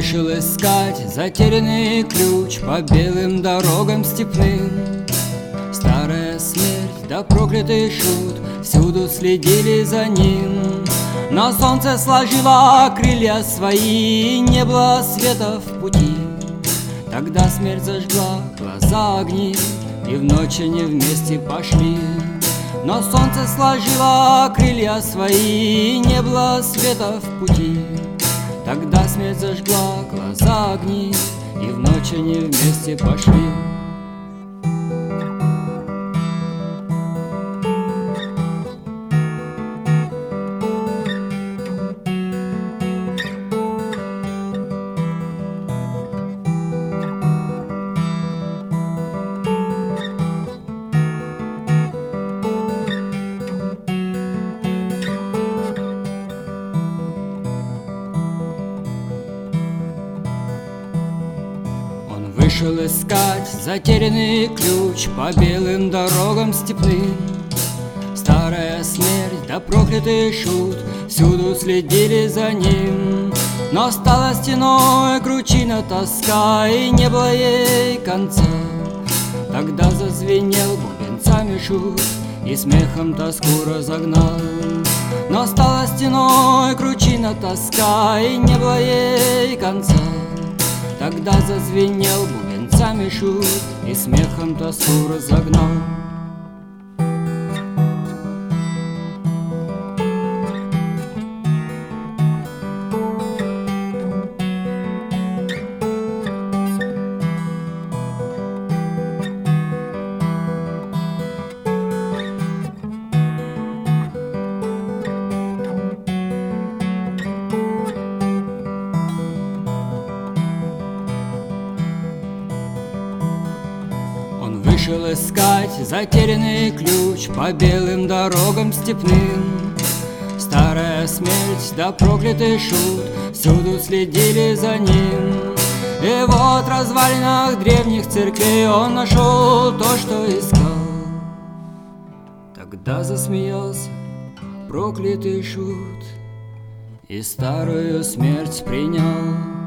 вышел искать затерянный ключ по белым дорогам степным. Старая смерть да проклятый шут всюду следили за ним. Но солнце сложило крылья свои, не было света в пути. Тогда смерть зажгла глаза огни, и в ночь они вместе пошли. Но солнце сложило крылья свои, не было света в пути. Тогда смерть зажгла глаза огни, и в ночь они вместе пошли. Вышел искать затерянный ключ по белым дорогам степным. Старая смерть да проклятый шут всюду следили за ним. Но стала стеной кручина тоска, и не было ей конца. Тогда зазвенел бубенцами шут и смехом тоску разогнал. Но стала стеной кручина тоска, и не было ей конца. Тогда зазвенел бубенцами шут и смехом тоску разогнал. Вышел искать затерянный ключ по белым дорогам степным. Старая смерть да проклятый шут всюду следили за ним. И вот в развалинах древних церквей он нашел то, что искал. Тогда засмеялся проклятый шут и старую смерть принял.